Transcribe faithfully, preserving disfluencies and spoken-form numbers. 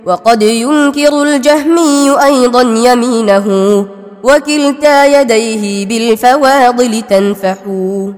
وقد ينكر الجهمي أيضا يمينه وكلتا يديه بالفواضل تنفح